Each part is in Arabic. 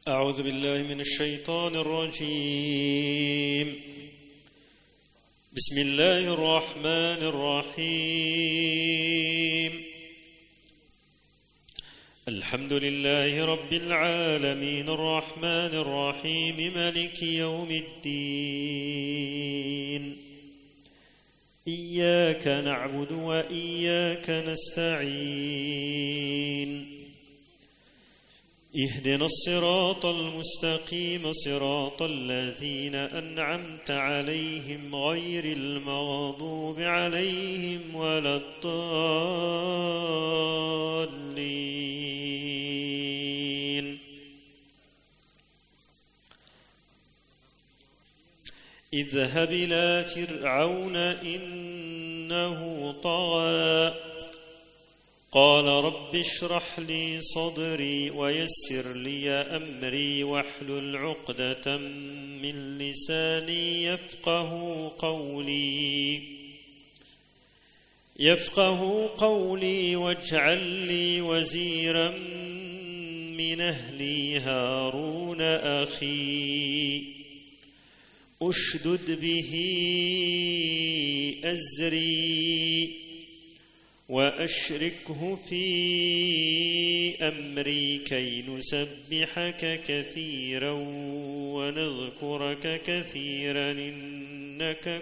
أعوذ بالله من الشيطان الرجيم. بسم الله الرحمن الرحيم. الحمد لله رب العالمين الرحمن الرحيم مالك يوم الدين. إياك نعبد وإياك نستعين. اهدنا الصراط المستقيم صراط الذين أنعمت عليهم غير المغضوب عليهم ولا الضالين. اذهب إلى فرعون إنه طغى قال رب اشرح لي صدري ويسر لي أمري واحلل عقدة من لساني يفقه قولي واجعل لي وزيرا من أهلي هارون أخي أشدد به أزري وأشركه في أمري كي نسبحك كثيرا ونذكرك كثيرا إنك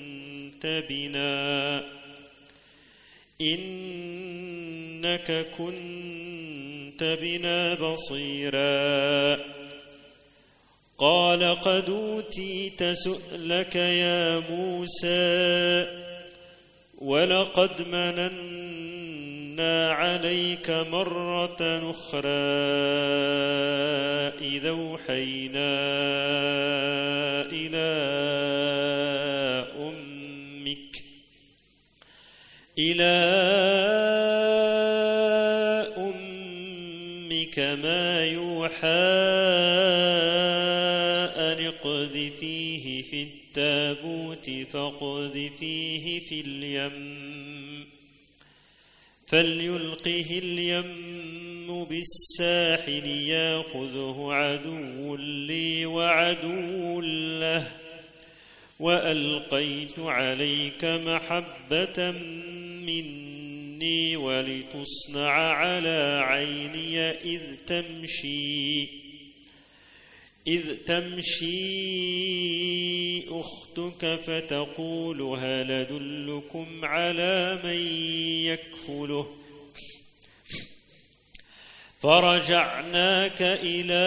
كنت بنا بصيرا. قال قد أوتيت سؤلك يا موسى ولقد مننا عليك مرة أخرى إذا أوحينا إلى أمك ما يوحى أن اقذفيه في التابوت فاقذفيه في اليم فليلقه اليم بالساحل ياخذه عدو لي وعدو له وألقيت عليك محبة مني ولتصنع على عيني إذ تمشي أختك فتقول هل أدلكم على من يكفله فرجعناك إلى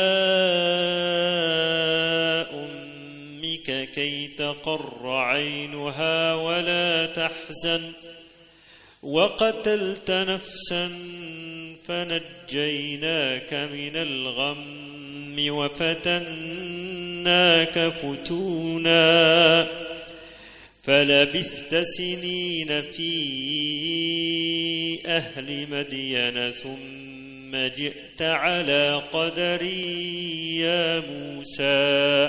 أمك كي تقر عينها ولا تحزن وقتلت نفسا فنجيناك من الغم وفتناك فتونا فلبثت سنين في أهل مدين ثم جئت على قدري يا موسى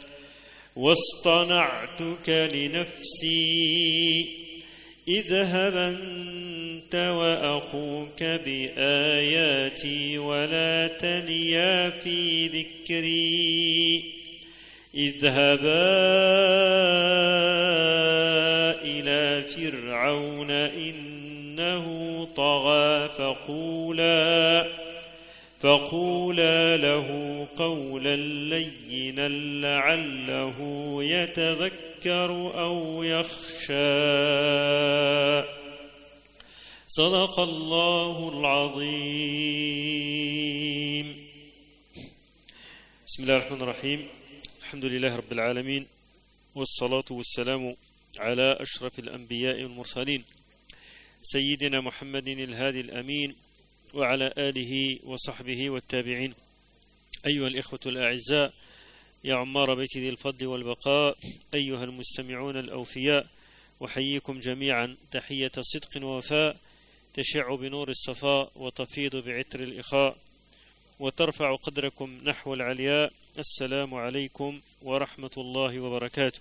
واصطنعتك لنفسي اذهب أنت وأخوك بآياتي ولا تنيا في ذكري اذهبا إلى فرعون إنه طغى فقولا له قولا لينا لعله يتذكر أو يخشى. صدق الله العظيم. بسم الله الرحمن الرحيم. الحمد لله رب العالمين والصلاة والسلام على أشرف الأنبياء والمرسلين سيدنا محمد الهادي الأمين وعلى آله وصحبه والتابعين. أيها الإخوة الأعزاء يا عمار بيت ذي الفضل والبقاء، أيها المستمعون الأوفياء، أحييكم جميعا تحية صدق ووفاء تشع بنور الصفاء وتفيض بعطر الإخاء وترفع قدركم نحو العلياء. السلام عليكم ورحمة الله وبركاته.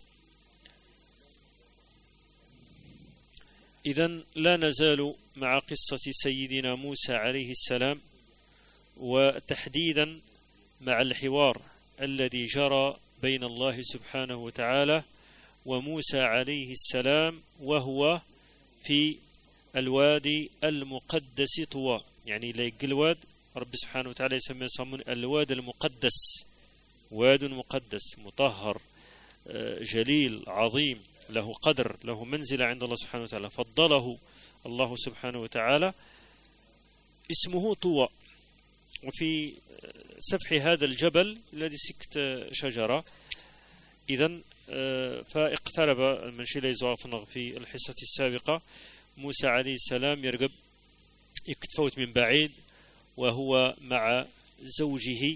إذن لا نزال مع قصة سيدنا موسى عليه السلام، وتحديدا مع الحوار الذي جرى بين الله سبحانه وتعالى وموسى عليه السلام، وهو في الوادي المقدس طوى. يعني ليق الواد رب سبحانه وتعالى يسمى الواد المقدس، واد مقدس مطهر جليل عظيم، له قدر، له منزلة عند الله سبحانه وتعالى، فضله الله سبحانه وتعالى، اسمه طوى. وفي سفح هذا الجبل الذي سكت شجرة. إذن فاقترب من شيء زوافنغ في الحصة السابقة، موسى عليه السلام يرقب يكتفوت من بعيد وهو مع زوجه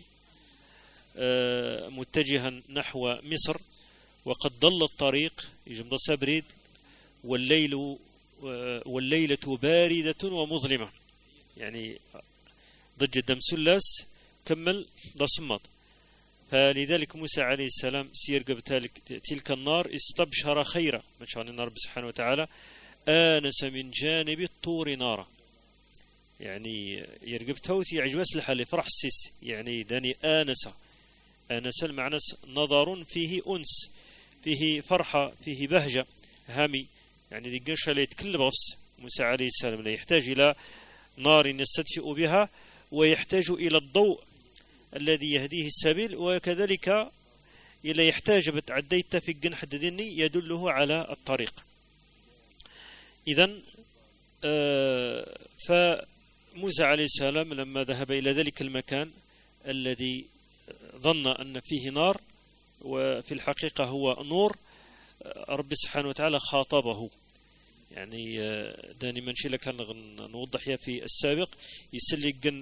متجها نحو مصر، وقد ضل الطريق يجمد سبريد، والليلة باردة ومظلمة، يعني ضد دم سلاس كمل ضصمت. فلذلك موسى عليه السلام سيرقب تلك النار استبشر خيرا من شان النار سبحانه وتعالى، آنس من جانب الطور نارا. يعني يرقب توتي عجواس الحالي فرح السيس، يعني داني آنس المعنى نظر فيه أنس، فيه فرحة، فيه بهجة هامي، يعني دي قنشة لا يتكلم بس. موسى عليه السلام لا يحتاج إلى نار يستدفئ بها، ويحتاج إلى الضوء الذي يهديه السبيل، وكذلك إلى يحتاج بتعديت في الجنح الديني يدله على الطريق. إذن فموسى عليه السلام لما ذهب إلى ذلك المكان الذي ظن أن فيه نار وفي الحقيقة هو نور، رب سبحانه وتعالى خاطبه. يعني داني منشي لك نوضح في السابق يسلق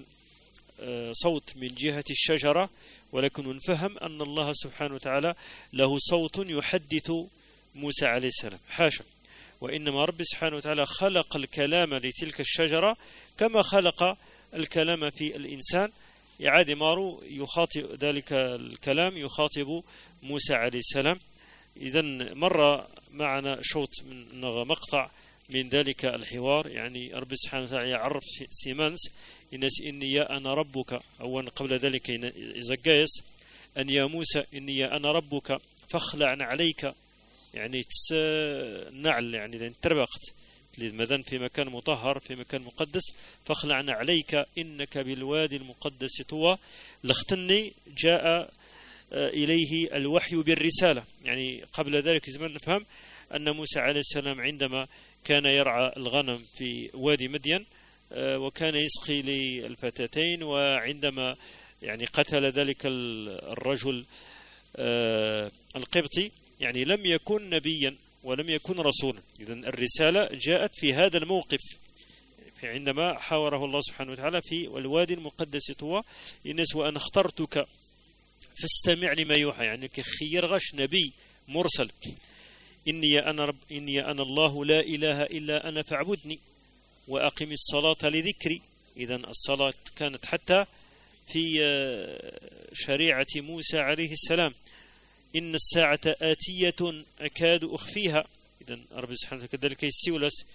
صوت من جهة الشجرة، ولكن نفهم أن الله سبحانه وتعالى له صوت يحدث موسى عليه السلام، حاشا، وإنما رب سبحانه وتعالى خلق الكلام لتلك الشجرة كما خلق الكلام في الإنسان. يعاد مارو يخاطب ذلك الكلام يخاطب موسى عليه السلام. إذن مر معنا شوط من مقطع من ذلك الحوار، يعني رب سبحانه وتعالى يعرف سيمانس إنس إني أنا ربك، أو قبل ذلك يزقيس أن يا موسى إني أنا ربك فاخلع عليك، يعني نعل، يعني لأن تربقت للمذن في مكان مطهر في مكان مقدس، فاخلعنا عليك إنك بالوادي المقدس طوى. لاختني جاء إليه الوحي بالرسالة. يعني قبل ذلك زمان نفهم أن موسى عليه السلام عندما كان يرعى الغنم في وادي مدين وكان يسقي للفتاتين، وعندما يعني قتل ذلك الرجل القبطي، يعني لم يكن نبيا ولم يكن رسولا. إذن الرسالة جاءت في هذا الموقف، عندما حاوره الله سبحانه وتعالى في الوادي المقدس طوى، إنس وأنا اخترتك فاستمع لما يوحى، يعني كخير غش نبي مرسل. إني أنا الله لا إله إلا أنا فاعبدني وأقم الصلاة لذكري. إذن الصلاة كانت حتى في شريعة موسى عليه السلام. إن الساعة آتية أكاد أخفيها. إذن رب سبحانه كذلك يسيولس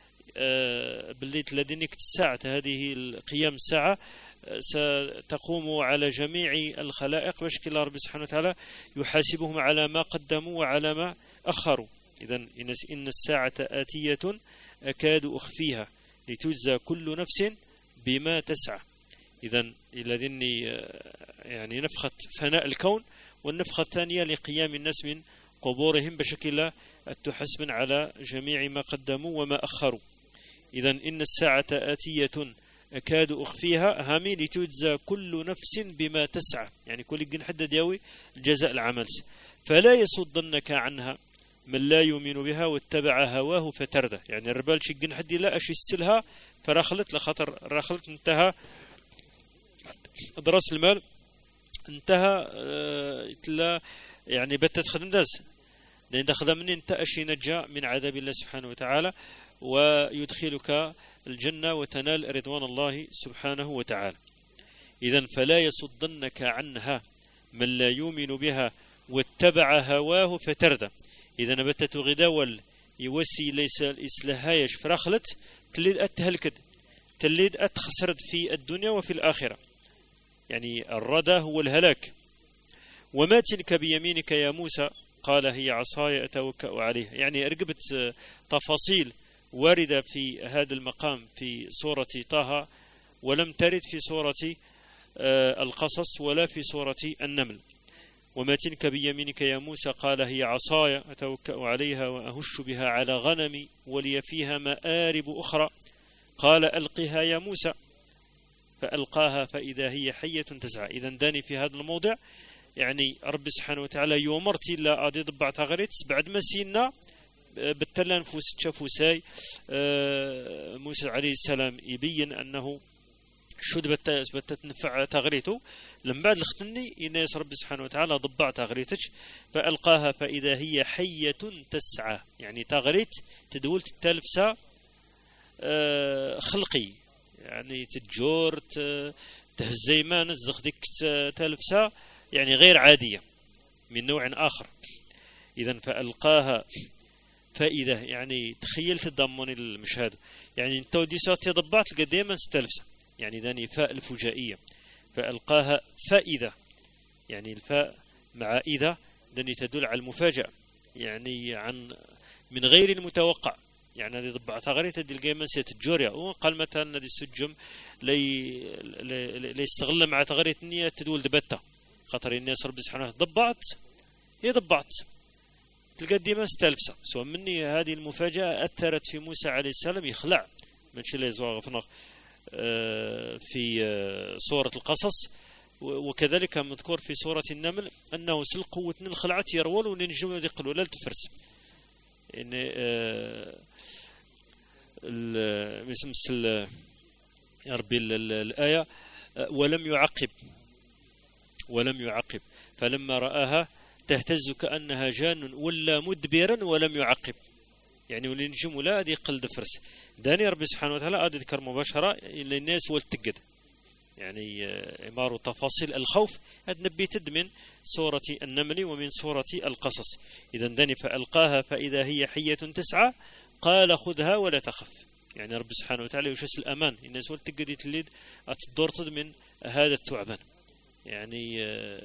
بالليت لدينك الساعة، هذه القيام الساعة ستقوم على جميع الخلائق بشكل رب سبحانه وتعالى يحاسبهم على ما قدموا وعلى ما أخروا. إذن إن الساعة آتية أكاد أخفيها لتجزى كل نفس بما تسعى. إذن الذين يعني نفخة فناء الكون، والنفخة الثانية لقيام الناس من قبورهم بشكل التحسب على جميع ما قدموا وما أخروا. إذن إن الساعة آتية أكاد أخفيها هامي لتجزى كل نفس بما تسعى، يعني كل جن حدد يوي الجزاء العمل. فلا يصدنك عنها من لا يؤمن بها واتبع هواه فتردى. يعني الربال شجن حد لا أشيسلها فرخلت لخطر رخلت انتهى درس المال انتهى يعني بتت خدم داز لأن دخل من انت أشي نجا من عذاب الله سبحانه وتعالى ويدخلك الجنة وتنال رضوان الله سبحانه وتعالى. إذن فلا يصدنك عنها من لا يؤمن بها واتبع هواه فتردى. إذا نبتت غداول يوسي ليس الإسلهايش فرخلت تليد أتهلكد، تليد أتخسرد في الدنيا وفي الآخرة. يعني الردى هو الهلاك. وما تلك بيمينك يا موسى قال هي عصاي أتوكأ عليها. يعني أرقبت تفاصيل واردة في هذا المقام في سورة طه، ولم ترد في سورة القصص ولا في سورة النمل. وما تلك بيمينك يا موسى قال هي عصاي أتوكأ عليها وأهش بها على غنمي ولي فيها مآرب أخرى قال ألقها يا موسى فألقاها فإذا هي حية تسعى. إذا داني في هذا الموضع يعني رب سبحانه وتعالى يومرت إلا أدي ضبع تغريت بعد ما سينا بالتلا نفوس تشافوساي موسى عليه السلام يبين أنه شود بتنفع تغريته. لما بعد الختني الناس رب سبحانه وتعالى ضبع تغريتك فألقاها فإذا هي حية تسعى. يعني تغريت تدول تلفسا خلقي، يعني تجور تهزيمان الزخ ديك تلفسا يعني غير عادية من نوع آخر. إذا فألقاها فإذا يعني تخيل تضمن المشهد، يعني انت ودي صوت ضبعت قديما ستلفسا، يعني ذاني فاء الفجائية. فألقاها فإذا يعني الفاء مع إذا ذاني تدل على المفاجأة، يعني عن من غير المتوقع. يعني هذه ضبعتها غير تدل قيما سيتجوريا وقال مثلا هذه السجم ليستغل مع تغريت النية تدول دبتة خطر الناس رب سبحانه ضبعت هي ضبعت تلقى ديما ستلفسة. سواء مني هذه المفاجأة أثرت في موسى عليه السلام يخلع من شي اللي يزوغ في سورة القصص، وكذلك مذكور في سورة النمل أنه سل قوة الخلعة يرول وننجم يقلوا لا تفرس. إن مثل يا ربي الآية ولم يعقب فلما رآها تهتز كأنها جان ولا مدبرا ولم يعقب. يعني وننجم لا دي قلد فرس داني ربي سبحانه وتعالى أذكر مباشرة للناس والتقد، يعني عمار تفاصيل الخوف هذا نبيتد من سورة النمل ومن سورة القصص. إذا داني فألقاها فإذا هي حية تسعى قال خذها ولا تخف. يعني رب سبحانه وتعالى يشس الأمان الناس والتقد يتليد أتدورتد من هذا الثعبان. يعني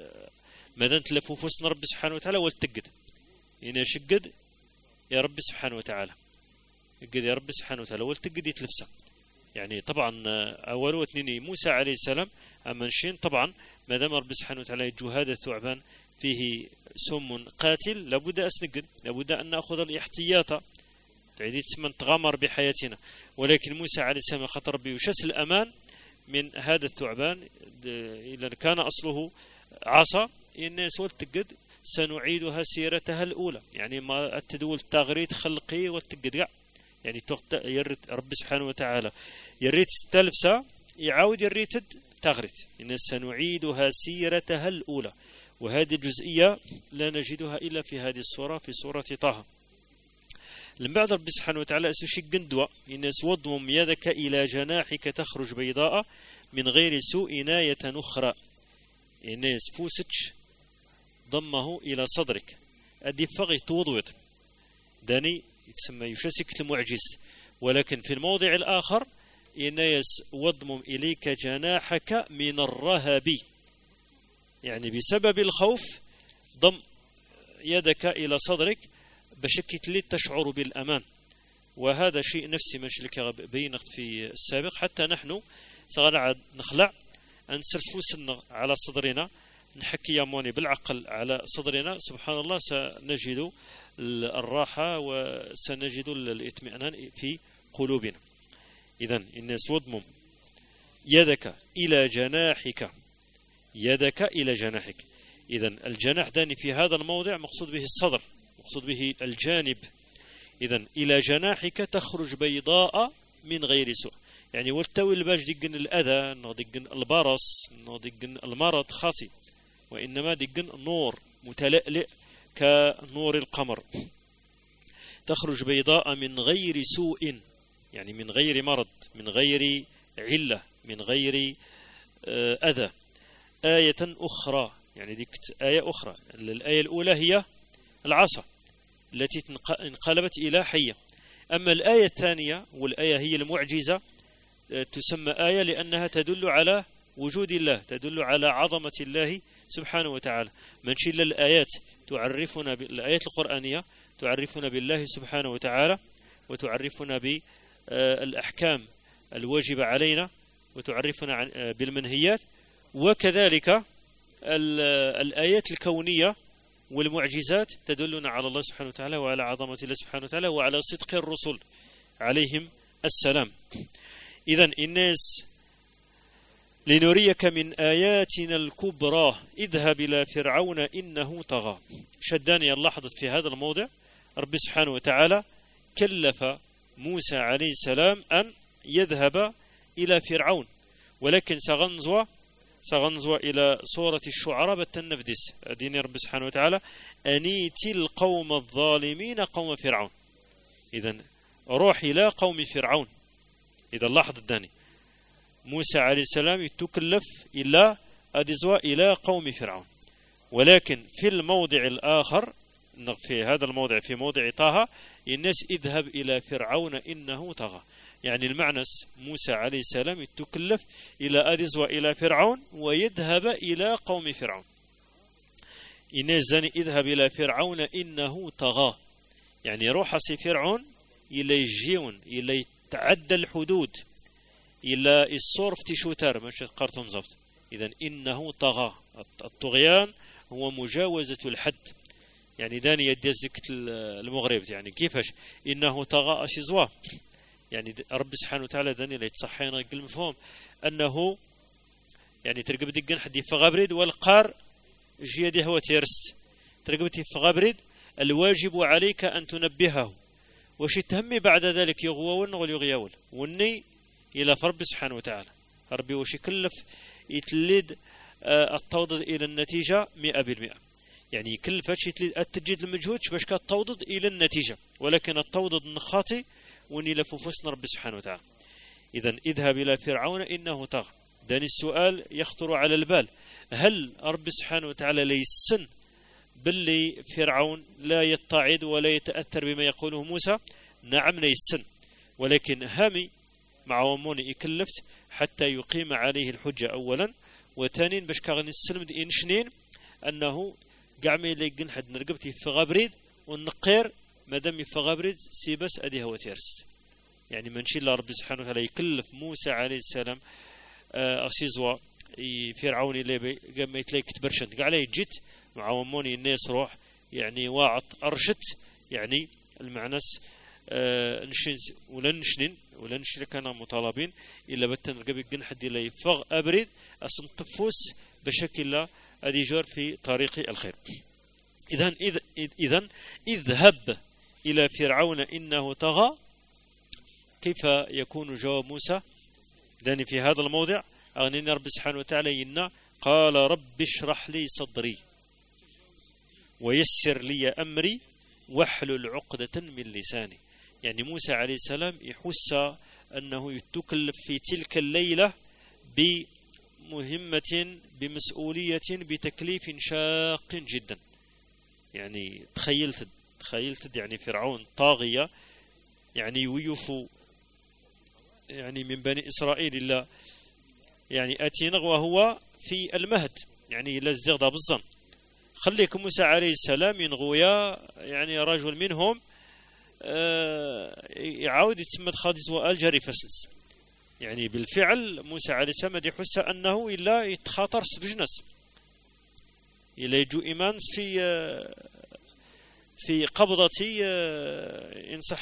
ماذا تلفوا فوسنا رب سبحانه وتعالى والتقد إن شقد يا رب سبحانه وتعالى قد يا رب سبحانه وتعالى والتقد يتلفسه. يعني طبعا أول واثنين موسى عليه السلام أمنشين طبعا ما دام رب سبحانه وتعالى يجو هذا الثعبان فيه سم قاتل لابد أسنقد، لابد أن نأخذ الاحتياط تعيدي تسمى تغامر بحياتنا. ولكن موسى عليه السلام خطر بيشس الأمان من هذا الثعبان إذا كان أصله عصا الناس والتقد سنعيدها سيرتها الأولى. يعني ما التدول تغريد خلقي والتقد يعني يرد رب سبحانه وتعالى يريد تلفسا يعاود يريد تغريد إن سنعيدها سيرتها الأولى. وهذه الجزئية لا نجدها إلا في هذه السورة في سورة طه. لما بعد رب سبحانه وتعالى أسوشي قندوة إن وضم يدك إلى جناحك تخرج بيضاء من غير سوء ناية أخرى. إن فوسك ضمه إلى صدرك أدي فغي توضوط داني يتسمى يشسك المعجز. ولكن في الموضع الآخر إن وضم إليك جناحك من الرهب، يعني بسبب الخوف ضم يدك إلى صدرك بشكل لي تشعر بالأمان. وهذا شيء نفسي مشلك بينت في السابق حتى نحن سغنعد نخلع أن سرسفوسنا على صدرنا نحكي ياموني بالعقل على صدرنا سبحان الله سنجد الراحة وسنجد الاطمئنان في قلوبنا. إذن الناس وضمم يدك إلى جناحك يدك إلى جناحك. إذن الجناح داني في هذا الموضع مقصود به الصدر مقصود به الجانب. إذن إلى جناحك تخرج بيضاء من غير سوء. يعني والتوي الباج ديقن الأذى ديقن البرص ديقن المرض خاطي، وإنما ديقن نور متلألئ كنور القمر. تخرج بيضاء من غير سوء يعني من غير مرض من غير علة من غير أذى. آية أخرى يعني ديك آية أخرى. الآية الأولى هي العصا التي انقلبت إلى حية. أما الآية الثانية والآية هي المعجزة تسمى آية لأنها تدل على وجود الله، تدل على عظمة الله سبحانه وتعالى. منشي الآيات تعرفنا الآيات القرآنية تعرفنا بالله سبحانه وتعالى، وتعرفنا بالأحكام الواجبة علينا، وتعرفنا بالمنهيات، وكذلك الآيات الكونية والمعجزات تدلنا على الله سبحانه وتعالى وعلى عظمة الله سبحانه وتعالى وعلى صدق الرسل عليهم السلام. إذن الناس لنريك من آياتنا الكبرى اذهب إلى فرعون إنه طغى. شداني اللحظة في هذا الموضع، رب سبحانه وتعالى كلف موسى عليه السلام أن يذهب إلى فرعون، ولكن سغنزوا إلى سورة الشعراء بالتنفدس دين رب سبحانه وتعالى أنيتي القوم الظالمين قوم فرعون. إذن روح إلى قوم فرعون. إذا لاحظ الداني موسى عليه السلام يتكلف إلا أدزوا إلى قوم فرعون، ولكن في الموضع الآخر، في هذا الموضع في موضع طه، الناس اذهب إلى فرعون إنه طغى. يعني المعنى موسى عليه السلام يتكلف إلى أدزوا إلى فرعون ويذهب إلى قوم فرعون. الناس زاني اذهب إلى فرعون إنه طغى، يعني روح سي فرعون إلى يجيون إلى يتعدى الحدود إلى الصرف تشوتر ماشي قرطم زبط. إذن إنه طغى، الطغيان هو مجاوزة الحد. يعني داني يدزك المغرب، يعني كيفاش إنه طغى أشيزوا، يعني رب سبحانه وتعالى داني لا يتصحينا قل مفهوم أنه يعني ترقب دقن حد يفغبرد والقار جيدي هو تيرست ترقب يفغبرد الواجب عليك أن تنبهه، وش تهمي بعد ذلك يغوون واليغيول والني إلى رب سبحانه وتعالى. ربي وش يكلف يتلد التوضد إلى النتيجة 100%، يعني يكلف التجديد المجهود باش كتوضد إلى النتيجة، ولكن التوضد النخاطي وني لفوفسنا رب سبحانه وتعالى. إذن اذهب إلى فرعون إنه طغى. داني السؤال يخطر على البال، هل رب سبحانه وتعالى ليسن باللي فرعون لا يتعظ ولا يتأثر بما يقوله موسى؟ نعم ليسن، ولكن هامي مع وموني يكلفت حتى يقيم عليه الحجة أولا، وثانيا باش كاغني السلم إنشنين أنه قعمي ليقن حد نرقبتي في غابريد ونقير مادام في غابريد سيبس أدي هو تيرست. يعني منشي الله رب سبحانه وتعالى يكلف موسى عليه السلام أسيزوا فرعون اللي قام يتلاقي كتبرشنت قال عليه جيت مع وموني الناس روح يعني واعط أرشت، يعني المعنس نشنز ولا نشرك كان مطالبين إلا بتن قبل جن حد لا يفغ أبرد أصلا تفوس بشكل لا أديجر في طريق الخير. إذن اذهب إلى فرعون إنه طغى. كيف يكون جواب موسى؟ داني في هذا الموضع أغنينا رب سبحانه وتعالى إن قال رب اشرح لي صدري ويسر لي أمري واحلل عقدة من لساني. يعني موسى عليه السلام يحس أنه يتكلف في تلك الليلة بمهمة بمسؤولية بتكليف شاق جدا. يعني تخيلت يعني فرعون طاغية، يعني ويوفو يعني من بني إسرائيل إلا يعني أتينا وهو في المهد، يعني لا ازدغض بالظن. خليكم موسى عليه السلام ينغويا يعني رجل منهم يعاود يتسمى خادز وآل جري فسلس. يعني بالفعل موسى عليه السلام يحس أنه إلا يتخاطر بجنس إلا يجو إيمان في قبضة إن صح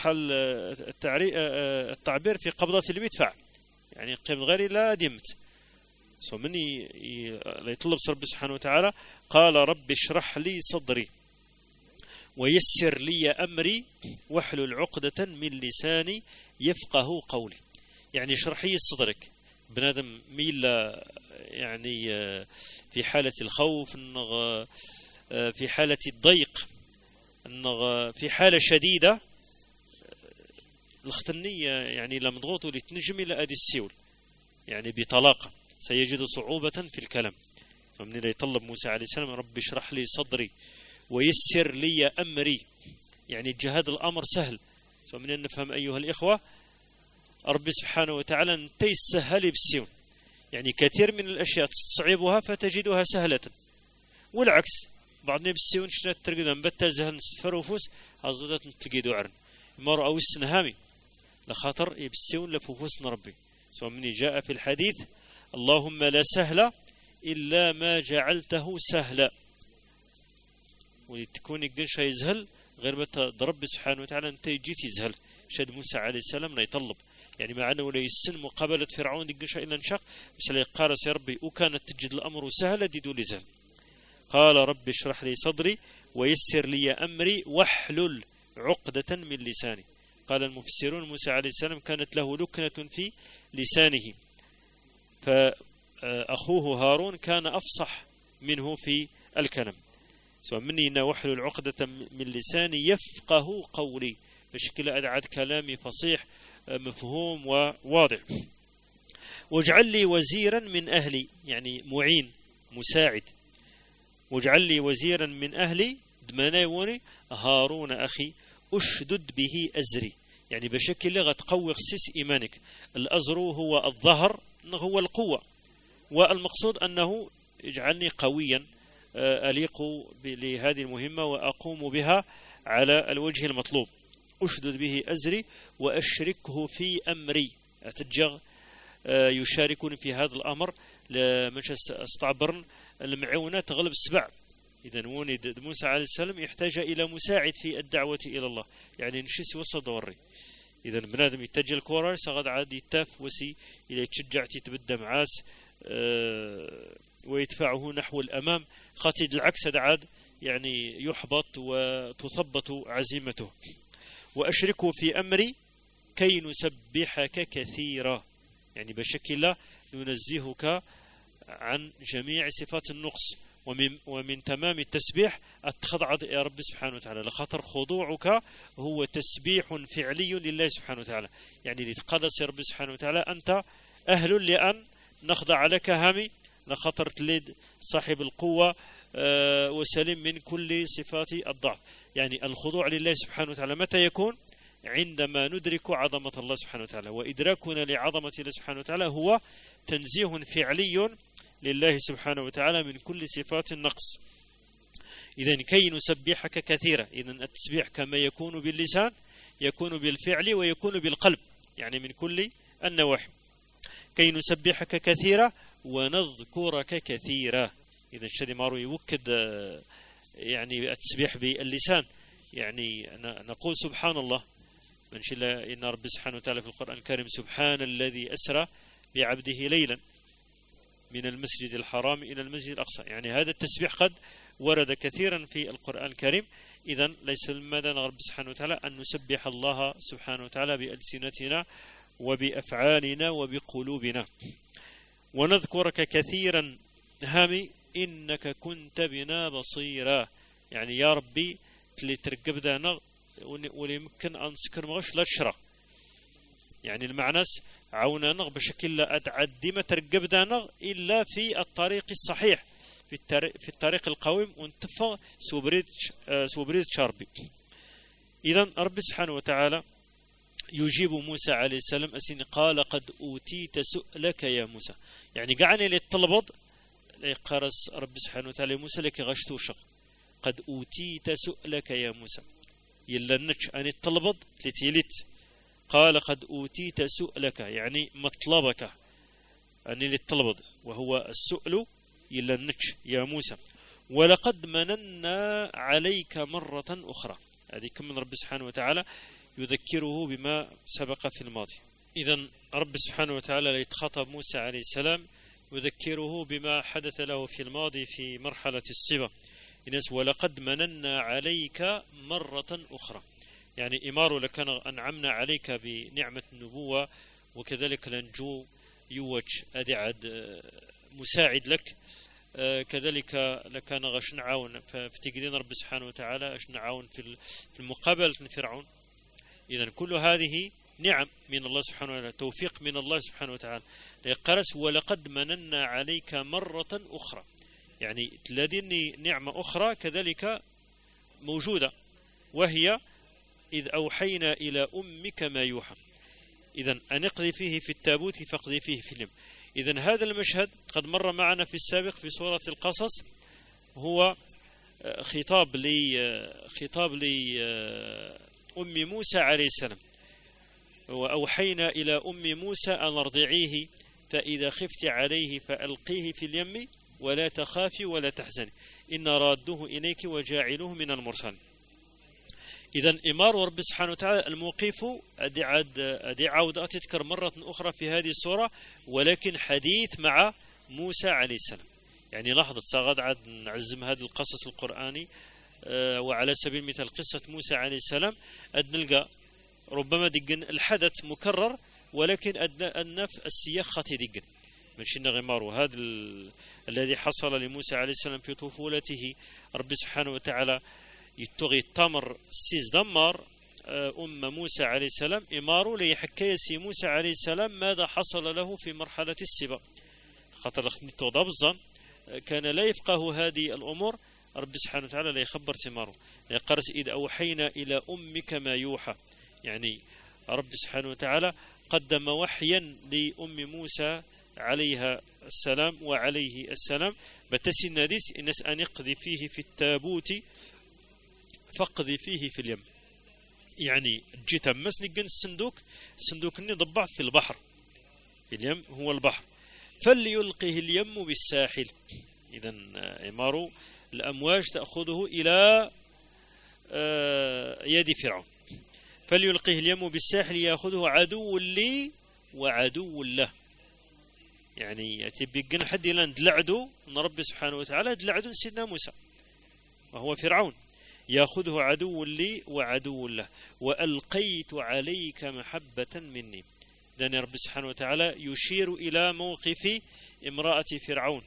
التعبير في قبضة المدفع، يعني قيم غير لا دمت مني يطلب رب سبحانه وتعالى قال رب اشرح لي صدري ويسر لي أمري واحلل عقدة من لساني يفقه قولي. يعني اشرح لي صدرك بنادم ميل يعني في حالة الخوف، في حالة الضيق، في حالة شديدة الختنية يعني لم ضغطوا لتنجم إلى أدي السيول، يعني بطلاقة سيجد صعوبة في الكلام. فمن لا يطلب موسى عليه السلام رب اشرح لي صدري ويسر لي أمري، يعني جهاد الأمر سهل. فمن نفهم أيها الإخوة رب سبحانه وتعالى تيسهل بالسيون، يعني كثير من الأشياء تستصعبها فتجدها سهلة، والعكس بعضنا بالسيون شرات ترقدان بتا زهل نستفروفوس أزودات نتلقيدو عرن مر أو السنهامي لخاطر بالسيون لفوفوس نربي. سواء مني جاء في الحديث اللهم لا سهل إلا ما جعلته سهلا، ولتكون يقدر شيء يزهل غير ما ضرب سبحانه وتعالى أنت جيت يزهل. شد موسى عليه السلام لا يطلب يعني معنا ولا يسن مقابلة فرعون يقدر شيء إلا انشق بس لا يقارس يا ربي وكانت تجد الأمر سهلا ديدو لزهل. قال رب اشرح لي صدري ويسر لي أمري واحلل عقدة من لساني. قال المفسرون موسى عليه السلام كانت له لكنة في لسانه، فأخوه هارون كان أفصح منه في الكلام. سواء مني إن واحلل عقدة من لساني يفقه قولي بشكل أدعد كلامي فصيح مفهوم وواضح. واجعل لي وزيرا من أهلي يعني معين مساعد. واجعل لي وزيرا من أهلي دمانايوني هارون أخي أشدد به أزري يعني بشكل لغة تقوي خسيس إيمانك. الأزر هو الظهر هو القوة، والمقصود أنه يجعلني قويا أليق لهذه المهمة وأقوم بها على الوجه المطلوب. أشدد به أزري وأشركه في أمري أتجغ يشاركون في هذا الأمر لمش استعبرن المعونة تغلب السبع. إذا وني موسى عليه السلام يحتاج إلى مساعد في الدعوة إلى الله يعني نشيس وسط دوري. إذا بنادم يتجه الكورة سقد عاد يتاف وسي إلى يتشجع تبدأ معاس ويدفعه نحو الأمام خاطد العكس هذا عاد يعني يحبط وتثبط عزيمته. وأشركه في أمري كي نسبحك كثيرا يعني بشكل ننزهك عن جميع صفات النقص. ومن تمام التسبيح التخضع يا رب سبحانه وتعالى لخاطر خضوعك هو تسبيح فعلي لله سبحانه وتعالى يعني لتقدس يا رب سبحانه وتعالى أنت أهل لأن نخضع لك هامي لخاطر تلد صاحب القوة وسليم من كل صفات الضعف. يعني الخضوع لله سبحانه وتعالى متى يكون؟ عندما ندرك عظمة الله سبحانه وتعالى، وإدراكنا لعظمة الله سبحانه وتعالى هو تنزيه فعلي لله سبحانه وتعالى من كل صفات النقص. إذن كي نسبحك كثيرا، إذن التسبيح كما يكون باللسان يكون بالفعل ويكون بالقلب يعني من كل النواحي. كي نسبحك كثيرا ونذكرك كثيرا. إذا الشدي مارو يوكد يعني التسبيح باللسان يعني نقول سبحان الله من شاء الله إن رب سبحانه وتعالى في القرآن الكريم سبحان الذي أسرى بعبده ليلا من المسجد الحرام إلى المسجد الأقصى. يعني هذا التسبيح قد ورد كثيرا في القرآن الكريم. إذن ليس لماذا رب سبحانه وتعالى أن نسبح الله سبحانه وتعالى بألسنتنا وبأفعالنا وبقلوبنا. ونذكرك كثيرا هامي إنك كنت بنا بصيرا يعني يا ربي تلي ترقب دانا وليمكن أن سكر مغش لا تشرى يعني المعناس عونا نغ بشكل لا أتعدي ما ترقب دانا إلا في الطريق الصحيح في الطريق القويم وانتفى سوبريد شاربي. إذن رب سبحانه وتعالى يجيب موسى عليه السلام أسين قال قد أوتيت سؤلك يا موسى يعني قعني للطلبض قرص رب سبحانه وتعالى موسى لك غشتو شق قد أوتيت سؤلك يا موسى يلا نتش أن الطلبض تلتيلت قال قد أوتيت سؤلك يعني مطلبك أن للطلبض وهو السؤل يلا نتش يا موسى ولقد مننا عليك مرة أخرى. هذه كم من رب سبحانه وتعالى يذكره بما سبق في الماضي. إذن رب سبحانه وتعالى يتخاطب موسى عليه السلام يذكره بما حدث له في الماضي في مرحلة الصبا. إنس ولقد مننا عليك مرة أخرى يعني إمار لكان أنعمنا عليك بنعمة النبوة وكذلك لنجو يوج أدعد مساعد لك كذلك لكان غش نعاون فتقدين رب سبحانه وتعالى أش نعاون في المقابلة فرعون. إذن كل هذه نعم من الله سبحانه وتعالى توفيق من الله سبحانه وتعالى. قرس ولقد مننا عليك مرة أخرى يعني لديني نعمة أخرى كذلك موجودة وهي إذ أوحينا إلى أمك ما يوحى. إذن أن اقذي فيه في التابوت فاقذي فيه في اليم إذن هذا المشهد قد مر معنا في السابق في سورة القصص، هو خطاب لأم موسى عليه السلام. وأوحينا إلى أم موسى أن ارضعيه فإذا خفت عليه فألقيه في اليم ولا تخافي ولا تحزني إن رادوه إليك وجاعلوه من المرسلين. إذن إمار رب سبحانه وتعالى الموقف أدي عودة تذكر مرة أخرى في هذه السورة، ولكن حديث مع موسى عليه السلام. يعني لحظة ساغد عاد نعزم هذا القصص القرآني، وعلى سبيل المثال قصة موسى عليه السلام نلقى ربما دقن الحدث مكرر، ولكن أدنى في السياق خطي دقن من شن غمار. وهذا الذي حصل لموسى عليه السلام في طفولته، رب سبحانه وتعالى يتغي التمر السيز دمار موسى عليه السلام إمارو ليحكي سي موسى عليه السلام ماذا حصل له في مرحلة السبا. خاطر بالظن كان لا يفقه هذه الأمور، رب سبحانه وتعالى لا يخبر ثماره. يقرس إذ أوحينا إلى أمك ما يوحى، يعني رب سبحانه وتعالى قدم وحيا لأم موسى عليها السلام وعليه السلام بتسي الناديس إنس أن يقضي فيه في التابوت فقضي فيه في اليم. يعني جيت أمس نجن الصندوق إني ضبعت في البحر، في اليم هو البحر، فليلقه اليم بالساحل. إذن إمارو الأمواج تأخذه إلى يد فرعون، فليلقه اليم بالساحل يأخذه عدو لي وعدو له. يعني تبقى حد لان دلعدو من رب سبحانه وتعالى، دلعدو سيدنا موسى وهو فرعون، يأخذه عدو لي وعدو له وألقيت عليك محبة مني. لأن رب سبحانه وتعالى يشير إلى موقف امرأة فرعون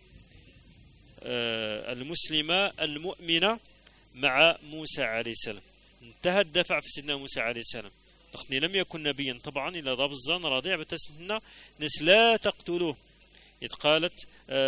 المسلمة المؤمنة مع موسى عليه السلام. انتهى الدفع في سيدنا موسى عليه السلام، لأنه لم يكن نبيا طبعا إلى ضاب الظن رضيع بتسنى ناس لا تقتلوه. إذ قالت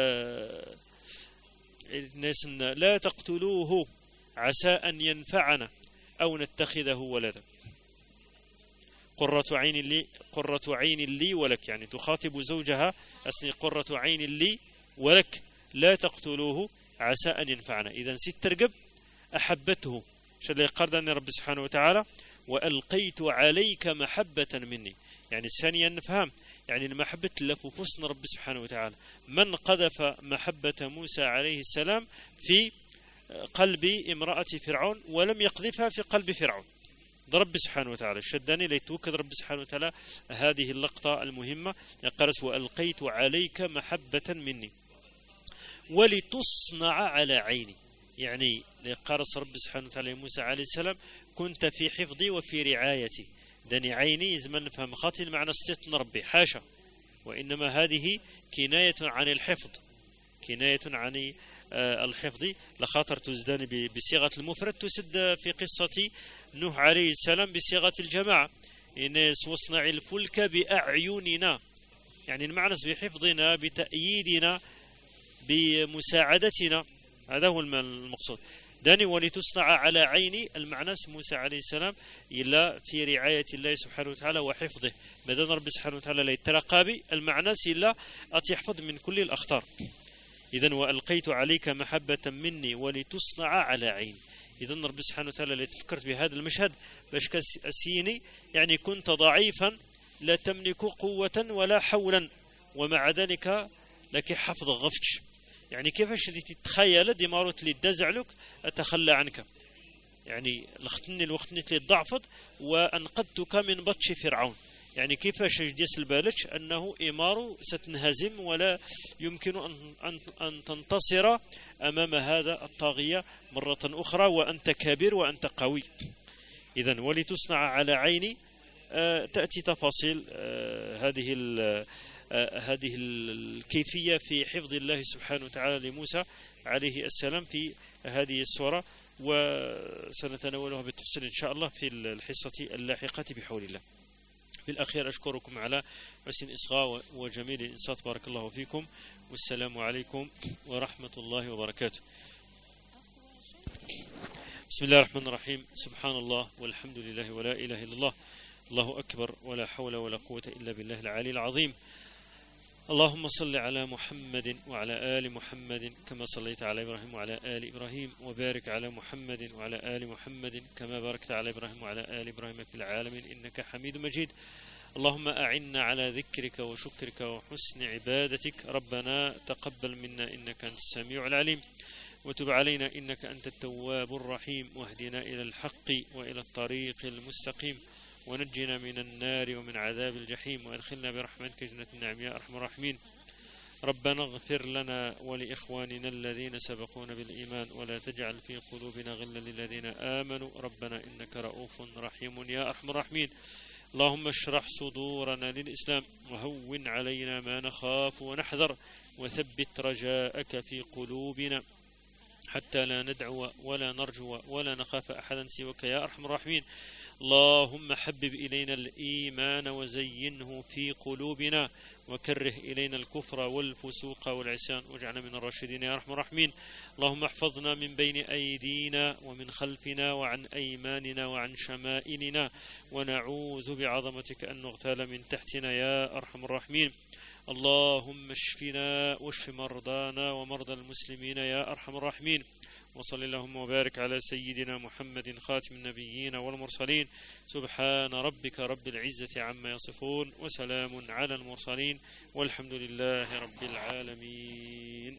ناس لا تقتلوه عسى أن ينفعنا أو نتخذه ولدا، قرة عين لي ولك، يعني تخاطب زوجها أسني قرة عين لي ولك لا تقتلوه عسى أن ينفعنا. إذن سترقب أحبته شذي قردن رب سبحانه وتعالى وألقيت عليك محبة مني. يعني الثانية نفهم يعني المحبة لفوفسنا رب سبحانه وتعالى. من قذف محبة موسى عليه السلام في قلب امرأة فرعون ولم يقذفها في قلب فرعون؟ رب سبحانه وتعالى الشداني ليتوكد رب سبحانه وتعالى هذه اللقطة المهمة. يقرس وألقيت عليك محبة مني ولتصنع على عيني. يعني لقرس رب سبحانه وتعالى موسى عليه السلام كنت في حفظي وفي رعايتي. دني عيني زمن نفهم خاطئ معنى استثنى ربي حاشا، وإنما هذه كناية عن الحفظ، كناية عن الحفظ. لخاطر تزدان بصيغة المفرد، تسد في قصة نوح عليه السلام بصيغة الجماعة إنس واصنع الفلك بأعيننا. يعني المعنى بحفظنا بتأييدنا بمساعدتنا، هذا هو المقصود. داني ولتصنع على عيني المعنى موسى عليه السلام إلا في رعاية الله سبحانه وتعالى وحفظه. مدن رب سبحانه وتعالى لا يترقى بي المعنى إلا أتحفظ من كل الأخطار. إذن وألقيت عليك محبة مني ولتصنع على عين. إذن رب سبحانه وتعالى اللي تفكرت بهذا المشهد باش كسيني يعني كنت ضعيفا لا تملك قوة ولا حولا ومع ذلك لك حفظ غفتش. يعني كيفاش تتخيل دي ماروت لي دزعلك أتخلى عنك، يعني لختني الوقت اللي ضعفت وأنقذتك من بطش فرعون. يعني كيفاش جديس البالج أنه إمارو ستنهزم ولا يمكن أن تنتصر أمام هذا الطاغية مرة أخرى وأنت كبير وأنت قوي. إذن ولتصنع على عيني تأتي تفاصيل هذه الكيفية في حفظ الله سبحانه وتعالى لموسى عليه السلام في هذه السورة، وسنتناولها بالتفصيل إن شاء الله في الحصة اللاحقة بحول الله. في الأخير أشكركم على حسن الإصغاء وجميل الإنصات، بارك الله فيكم، والسلام عليكم ورحمة الله وبركاته. بسم الله الرحمن الرحيم. سبحان الله والحمد لله ولا إله إلا الله، الله أكبر ولا حول ولا قوة إلا بالله العلي العظيم. اللهم صل على محمد وعلى آل محمد كما صليت على إبراهيم وعلى آل إبراهيم، وبارك على محمد وعلى آل محمد كما باركت على إبراهيم وعلى آل إبراهيم في العالمين إنك حميد مجيد. اللهم أعنا على ذكرك وشكرك وحسن عبادتك. ربنا تقبل منا إنك أنت السميع العليم، وتب علينا إنك أنت التواب الرحيم، واهدنا إلى الحق وإلى الطريق المستقيم، ونجنا من النار ومن عذاب الجحيم، وادخلنا برحمتك جنة النعيم يا أرحم الراحمين. ربنا اغفر لنا ولإخواننا الذين سبقونا بالإيمان، ولا تجعل في قلوبنا غلا للذين آمنوا ربنا إنك رؤوف رحيم يا أرحم الراحمين. اللهم اشرح صدورنا للإسلام، وهون علينا ما نخاف ونحذر، وثبت رجاءك في قلوبنا حتى لا ندعو ولا نرجو ولا نخاف أحدا سواك يا أرحم الراحمين. اللهم حبب إلينا الإيمان وزينه في قلوبنا، وكره إلينا الكفر والفسوق والعصيان، واجعلنا من الراشدين يا أرحم الراحمين. اللهم احفظنا من بين أيدينا ومن خلفنا وعن أيماننا وعن شمائلنا، ونعوذ بعظمتك أن نغتال من تحتنا يا أرحم الراحمين. اللهم اشفنا واشف مرضانا ومرضى المسلمين يا أرحم الراحمين. وصل اللهم وبارك على سيدنا محمد خاتم النبيين والمرسلين. سبحان ربك رب العزة عما يصفون، وسلام على المرسلين، والحمد لله رب العالمين.